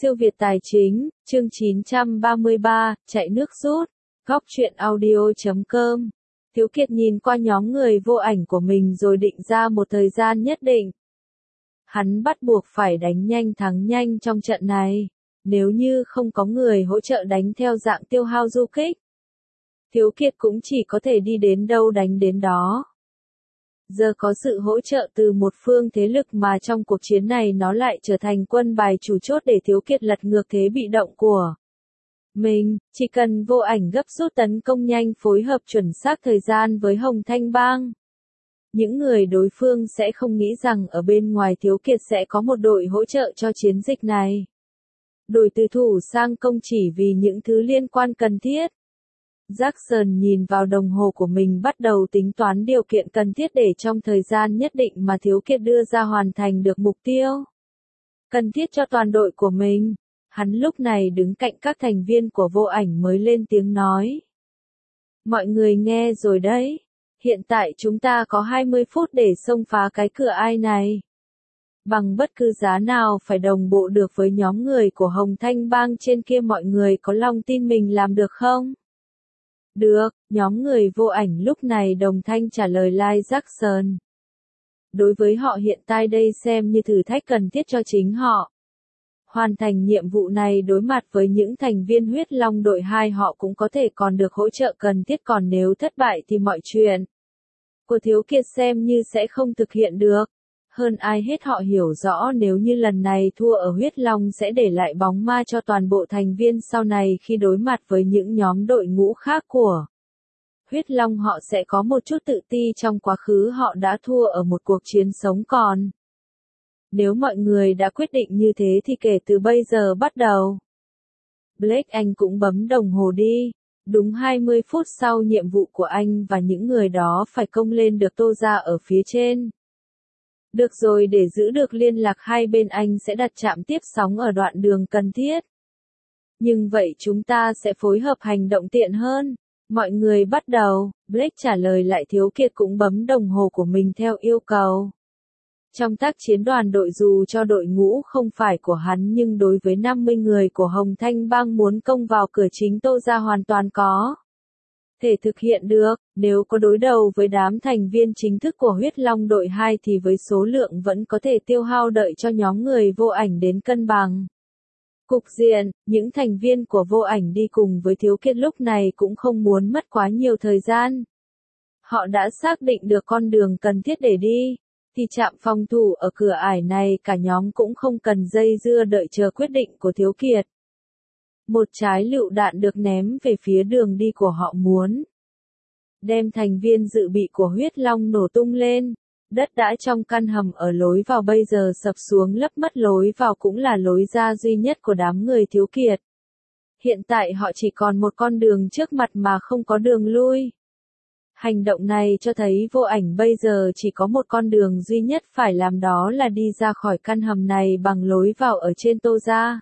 Siêu Việt Tài Chính, chương 933, chạy nước rút, góc truyện audio.com. Thiếu Kiệt nhìn qua nhóm người vô ảnh của mình rồi định ra một thời gian nhất định. Hắn bắt buộc phải đánh nhanh thắng nhanh trong trận này, nếu như không có người hỗ trợ đánh theo dạng tiêu hao du kích. Thiếu Kiệt cũng chỉ có thể đi đến đâu đánh đến đó. Giờ có sự hỗ trợ từ một phương thế lực mà trong cuộc chiến này nó lại trở thành quân bài chủ chốt để Thiếu Kiệt lật ngược thế bị động của mình, chỉ cần vô ảnh gấp rút tấn công nhanh phối hợp chuẩn xác thời gian với Hồng Thanh Bang. Những người đối phương sẽ không nghĩ rằng ở bên ngoài Thiếu Kiệt sẽ có một đội hỗ trợ cho chiến dịch này. Đổi từ thủ sang công chỉ vì những thứ liên quan cần thiết. Jackson nhìn vào đồng hồ của mình bắt đầu tính toán điều kiện cần thiết để trong thời gian nhất định mà Thiếu Kiệt đưa ra hoàn thành được mục tiêu cần thiết cho toàn đội của mình. Hắn lúc này đứng cạnh các thành viên của vô ảnh mới lên tiếng nói. Mọi người nghe rồi đấy, hiện tại chúng ta có 20 phút để xông phá cái cửa ai này. Bằng bất cứ giá nào phải đồng bộ được với nhóm người của Hồng Thanh Bang trên kia, mọi người có lòng tin mình làm được không? Được, nhóm người vô ảnh lúc này đồng thanh trả lời Lai Jackson. Đối với họ hiện tại đây xem như thử thách cần thiết cho chính họ. Hoàn thành nhiệm vụ này đối mặt với những thành viên huyết long đội 2 họ cũng có thể còn được hỗ trợ cần thiết, còn nếu thất bại thì mọi chuyện của Thiếu Kiệt xem như sẽ không thực hiện được. Hơn ai hết họ hiểu rõ nếu như lần này thua ở huyết long sẽ để lại bóng ma cho toàn bộ thành viên sau này khi đối mặt với những nhóm đội ngũ khác của huyết long, họ sẽ có một chút tự ti trong quá khứ họ đã thua ở một cuộc chiến sống còn. Nếu mọi người đã quyết định như thế thì kể từ bây giờ bắt đầu. Blake, anh cũng bấm đồng hồ đi. Đúng 20 phút sau nhiệm vụ của anh và những người đó phải công lên được tô ra ở phía trên. Được rồi, để giữ được liên lạc hai bên anh sẽ đặt trạm tiếp sóng ở đoạn đường cần thiết. Nhưng vậy chúng ta sẽ phối hợp hành động tiện hơn. Mọi người bắt đầu, Blake trả lời lại. Thiếu Kiệt cũng bấm đồng hồ của mình theo yêu cầu. Trong tác chiến đoàn đội dù cho đội ngũ không phải của hắn nhưng đối với 50 người của Hồng Thanh Bang muốn công vào cửa chính tô ra hoàn toàn có thể thực hiện được. Nếu có đối đầu với đám thành viên chính thức của huyết long đội 2 thì với số lượng vẫn có thể tiêu hao đợi cho nhóm người vô ảnh đến cân bằng cục diện. Những thành viên của vô ảnh đi cùng với Thiếu Kiệt lúc này cũng không muốn mất quá nhiều thời gian. Họ đã xác định được con đường cần thiết để đi, thì trạm phòng thủ ở cửa ải này cả nhóm cũng không cần dây dưa đợi chờ quyết định của Thiếu Kiệt. Một trái lựu đạn được ném về phía đường đi của họ muốn đem thành viên dự bị của huyết long nổ tung lên. Đất đã trong căn hầm ở lối vào bây giờ sập xuống lấp mất lối vào cũng là lối ra duy nhất của đám người Thiếu Kiệt. Hiện tại họ chỉ còn một con đường trước mặt mà không có đường lui. Hành động này cho thấy vô ảnh bây giờ chỉ có một con đường duy nhất phải làm, đó là đi ra khỏi căn hầm này bằng lối vào ở trên tô ra.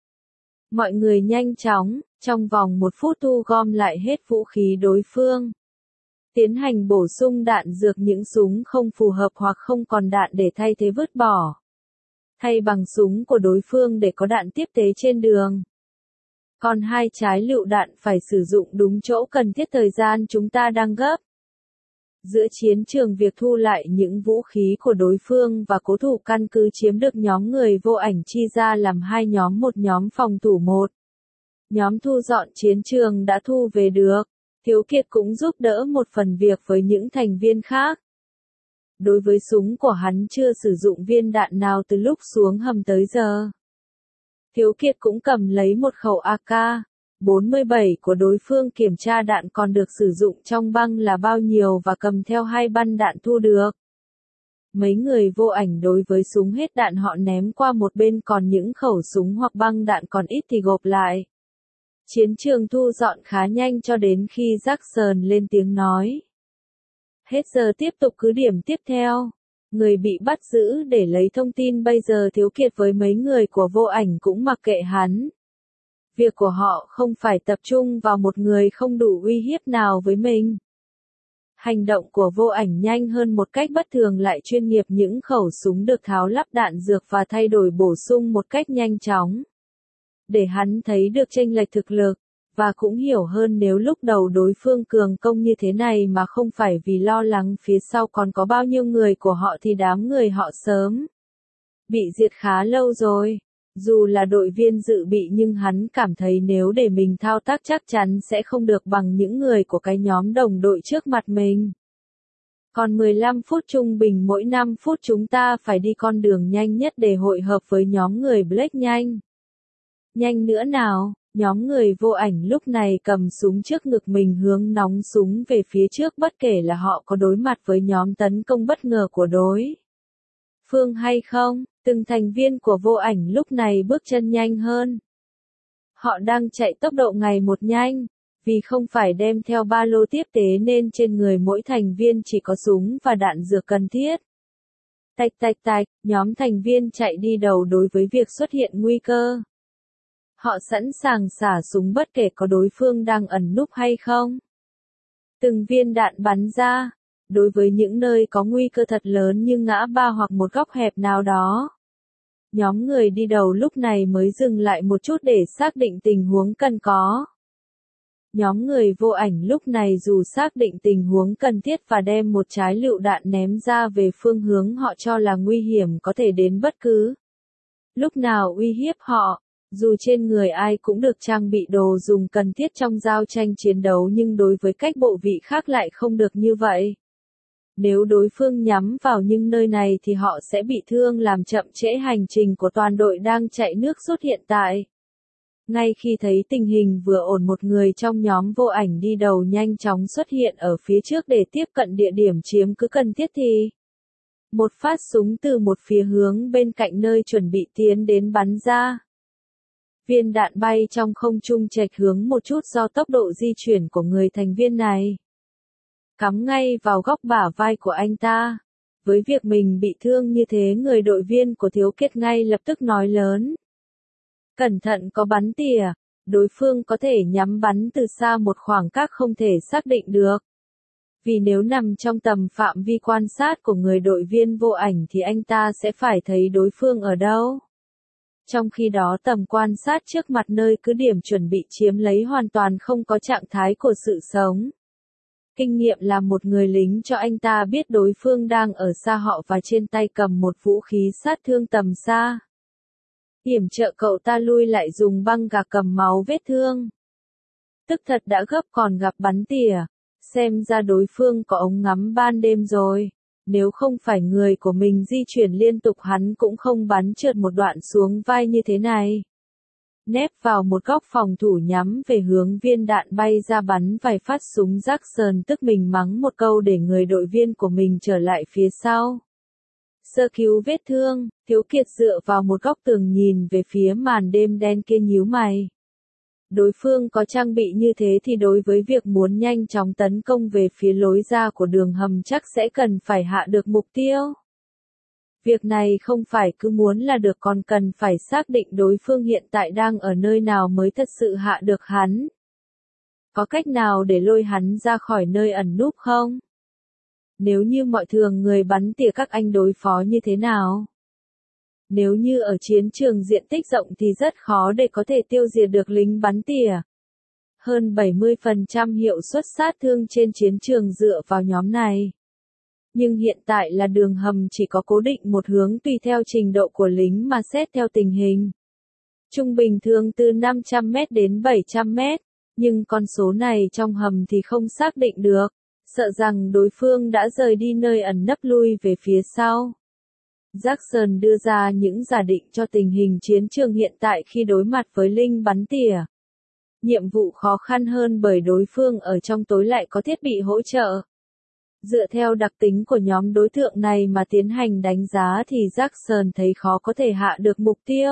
Mọi người nhanh chóng, trong vòng 1 phút thu gom lại hết vũ khí đối phương. Tiến hành bổ sung đạn dược, những súng không phù hợp hoặc không còn đạn để thay thế vứt bỏ. Thay bằng súng của đối phương để có đạn tiếp tế trên đường. Còn 2 trái lựu đạn phải sử dụng đúng chỗ cần thiết, thời gian chúng ta đang gấp. Giữa chiến trường, việc thu lại những vũ khí của đối phương và cố thủ căn cứ chiếm được nhóm người vô ảnh chia ra làm 2 nhóm, một nhóm phòng thủ, một nhóm thu dọn chiến trường đã thu về được. Thiếu Kiệt cũng giúp đỡ một phần việc với những thành viên khác. Đối với súng của hắn chưa sử dụng viên đạn nào từ lúc xuống hầm tới giờ. Thiếu Kiệt cũng cầm lấy một khẩu AK-47 của đối phương, kiểm tra đạn còn được sử dụng trong băng là bao nhiêu và cầm theo 2 băng đạn thu được. Mấy người vô ảnh đối với súng hết đạn họ ném qua một bên, còn những khẩu súng hoặc băng đạn còn ít thì gộp lại. Chiến trường thu dọn khá nhanh cho đến khi Jackson lên tiếng nói. Hết giờ, tiếp tục cứ điểm tiếp theo. Người bị bắt giữ để lấy thông tin. Bây giờ Thiếu Kiệt với mấy người của vô ảnh cũng mặc kệ hắn. Việc của họ không phải tập trung vào một người không đủ uy hiếp nào với mình. Hành động của vô ảnh nhanh hơn một cách bất thường lại chuyên nghiệp, những khẩu súng được tháo lắp đạn dược và thay đổi bổ sung một cách nhanh chóng. để hắn thấy được chênh lệch thực lực, và cũng hiểu hơn nếu lúc đầu đối phương cường công như thế này mà không phải vì lo lắng phía sau còn có bao nhiêu người của họ thì đám người họ sớm bị diệt khá lâu rồi. Dù là đội viên dự bị nhưng hắn cảm thấy nếu để mình thao tác chắc chắn sẽ không được bằng những người của cái nhóm đồng đội trước mặt mình. Còn 15 phút trung bình mỗi 5 phút chúng ta phải đi con đường nhanh nhất để hội hợp với nhóm người Black nhanh. Nhanh nữa nào, nhóm người vô ảnh lúc này cầm súng trước ngực mình hướng nóng súng về phía trước bất kể là họ có đối mặt với nhóm tấn công bất ngờ của đối phương hay không. Từng thành viên của vô ảnh lúc này bước chân nhanh hơn. Họ đang chạy tốc độ ngày một nhanh, vì không phải đem theo ba lô tiếp tế nên trên người mỗi thành viên chỉ có súng và đạn dược cần thiết. Tạch tạch tạch, nhóm thành viên chạy đi đầu đối với việc xuất hiện nguy cơ. Họ sẵn sàng xả súng bất kể có đối phương đang ẩn núp hay không. Từng viên đạn bắn ra, đối với những nơi có nguy cơ thật lớn như ngã ba hoặc một góc hẹp nào đó. Nhóm người đi đầu lúc này mới dừng lại một chút để xác định tình huống cần có. Nhóm người vô ảnh lúc này dù xác định tình huống cần thiết và đem một trái lựu đạn ném ra về phương hướng họ cho là nguy hiểm có thể đến bất cứ lúc nào uy hiếp họ. Dù trên người ai cũng được trang bị đồ dùng cần thiết trong giao tranh chiến đấu nhưng đối với cách bộ vị khác lại không được như vậy. Nếu đối phương nhắm vào những nơi này thì họ sẽ bị thương làm chậm trễ hành trình của toàn đội đang chạy nước rút hiện tại. Ngay khi thấy tình hình vừa ổn một người trong nhóm vô ảnh đi đầu nhanh chóng xuất hiện ở phía trước để tiếp cận địa điểm chiếm cứ cần thiết thì một phát súng từ một phía hướng bên cạnh nơi chuẩn bị tiến đến bắn ra. Viên đạn bay trong không trung chệch hướng một chút do tốc độ di chuyển của người thành viên này. Cắm ngay vào góc bả vai của anh ta. Với việc mình bị thương như thế người đội viên của Thiếu Kiệt ngay lập tức nói lớn. Cẩn thận có bắn tỉa, đối phương có thể nhắm bắn từ xa một khoảng cách không thể xác định được. Vì nếu nằm trong tầm phạm vi quan sát của người đội viên vô ảnh thì anh ta sẽ phải thấy đối phương ở đâu. Trong khi đó tầm quan sát trước mặt nơi cứ điểm chuẩn bị chiếm lấy hoàn toàn không có trạng thái của sự sống. Kinh nghiệm làm một người lính cho anh ta biết đối phương đang ở xa họ và trên tay cầm một vũ khí sát thương tầm xa. Yểm trợ cậu ta lui lại dùng băng gạc cầm máu vết thương. Tức thật đã gấp còn gặp bắn tỉa. Xem ra đối phương có ống ngắm ban đêm rồi. Nếu không phải người của mình di chuyển liên tục hắn cũng không bắn trượt một đoạn xuống vai như thế này. Nép vào một góc phòng thủ nhắm về hướng viên đạn bay ra bắn vài phát súng Jackson tức mình mắng một câu để người đội viên của mình trở lại phía sau. Sơ cứu vết thương, Thiếu Kiệt dựa vào một góc tường nhìn về phía màn đêm đen kia nhíu mày. Đối phương có trang bị như thế thì đối với việc muốn nhanh chóng tấn công về phía lối ra của đường hầm chắc sẽ cần phải hạ được mục tiêu. Việc này không phải cứ muốn là được còn cần phải xác định đối phương hiện tại đang ở nơi nào mới thật sự hạ được hắn. Có cách nào để lôi hắn ra khỏi nơi ẩn núp không? Nếu như mọi thường người bắn tỉa các anh đối phó như thế nào? Nếu như ở chiến trường diện tích rộng thì rất khó để có thể tiêu diệt được lính bắn tỉa. Hơn 70% hiệu suất sát thương trên chiến trường dựa vào nhóm này. Nhưng hiện tại là đường hầm chỉ có cố định một hướng tùy theo trình độ của lính mà xét theo tình hình. Trung bình thường từ 500m đến 700m, nhưng con số này trong hầm thì không xác định được, sợ rằng đối phương đã rời đi nơi ẩn nấp lui về phía sau. Jackson đưa ra những giả định cho tình hình chiến trường hiện tại khi đối mặt với lính bắn tỉa. Nhiệm vụ khó khăn hơn bởi đối phương ở trong tối lại có thiết bị hỗ trợ. Dựa theo đặc tính của nhóm đối tượng này mà tiến hành đánh giá thì Jackson thấy khó có thể hạ được mục tiêu.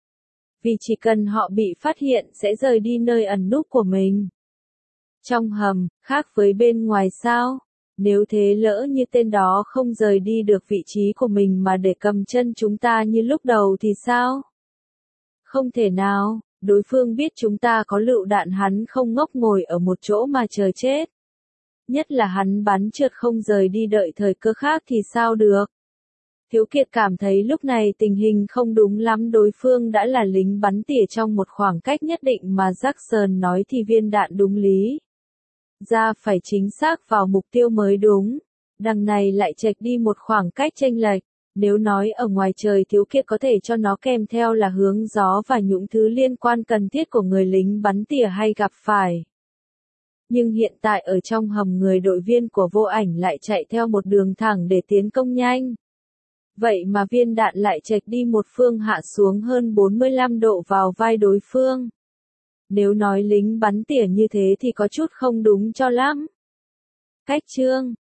Vì chỉ cần họ bị phát hiện sẽ rời đi nơi ẩn núp của mình. Trong hầm, khác với bên ngoài sao? Nếu thế lỡ như tên đó không rời đi được vị trí của mình mà để cầm chân chúng ta như lúc đầu thì sao? Không thể nào, đối phương biết chúng ta có lựu đạn hắn không ngốc ngồi ở một chỗ mà chờ chết. Nhất là hắn bắn trượt không rời đi đợi thời cơ khác thì sao được? Thiếu Kiệt cảm thấy lúc này tình hình không đúng lắm, đối phương đã là lính bắn tỉa trong một khoảng cách nhất định mà Jackson nói thì viên đạn đúng lý ra phải chính xác vào mục tiêu mới đúng. Đằng này lại chệch đi một khoảng cách chênh lệch. Nếu nói ở ngoài trời Thiếu Kiệt có thể cho nó kèm theo là hướng gió và những thứ liên quan cần thiết của người lính bắn tỉa hay gặp phải. Nhưng hiện tại ở trong hầm người đội viên của Vô Ảnh lại chạy theo một đường thẳng để tiến công nhanh. Vậy mà viên đạn lại chệch đi một phương hạ xuống hơn 45 độ vào vai đối phương. Nếu nói lính bắn tỉa như thế thì có chút không đúng cho lắm. Cách chương